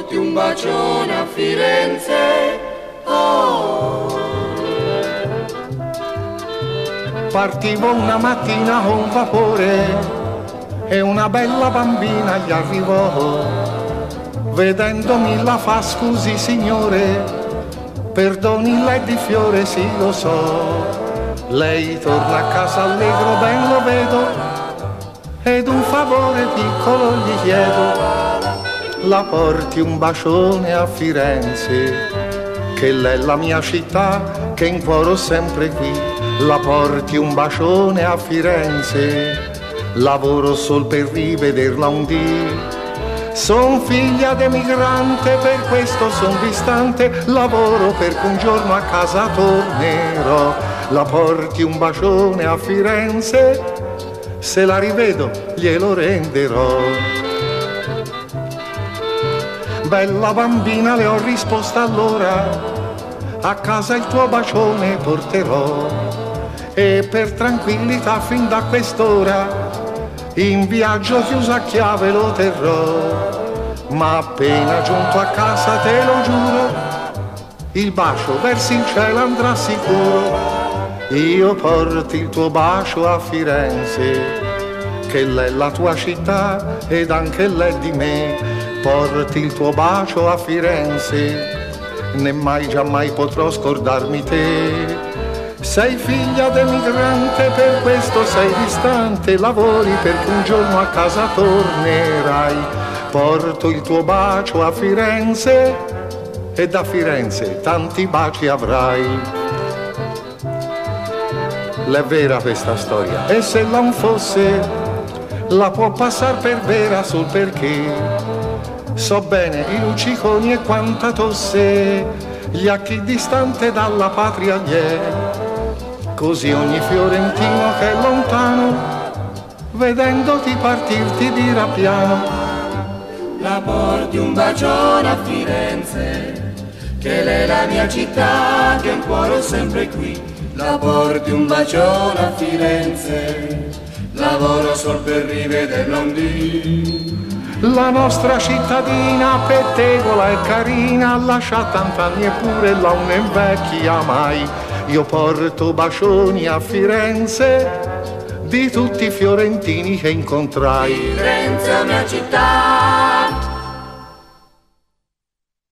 porti un bacione a Firenze. Oh. Partivo una mattina con vapore e una bella bambina gli arrivò. Vedendomi la fa: scusi signore, perdoni lei di fiore, sì lo so. Lei torna a casa allegro, ben lo vedo, ed un favore piccolo gli chiedo: la porti un bacione a Firenze, che l'è la mia città, che in cuore ho sempre qui. La porti un bacione a Firenze, lavoro sol per rivederla un dì. Son figlia d'emigrante, per questo son distante, lavoro perché un giorno a casa tornerò. La porti un bacione a Firenze, se la rivedo glielo renderò. Bella bambina, le ho risposto allora, a casa il tuo bacione porterò. E per tranquillità fin da quest'ora in viaggio chiuso a chiave lo terrò. Ma appena giunto a casa, te lo giuro, il bacio verso il cielo andrà sicuro. Io porti il tuo bacio a Firenze, che l'è la tua città ed anche l'è di me. Porti il tuo bacio a Firenze, né mai giammai potrò scordarmi te. Sei figlia d'emigrante, per questo sei distante, lavori perché un giorno a casa tornerai. Porto il tuo bacio a Firenze e da Firenze tanti baci avrai. L'è vera questa storia, e se non fosse la può passar per vera sol perché so bene i lucciconi e quanta tosse gli a chi distante dalla patria gli è. Così ogni fiorentino che è lontano, vedendoti partir ti dirà piano: la porti un bacione a Firenze, che l'è la mia città, che in cuore ho sempre qui. La porti un bacione a Firenze, lavoro sol per rivederla un dì. La nostra cittadina pettegola e carina, lascia tant'anni eppure là non invecchia mai. Io porto bacioni a Firenze di tutti i fiorentini che incontrai. Firenze è mia città,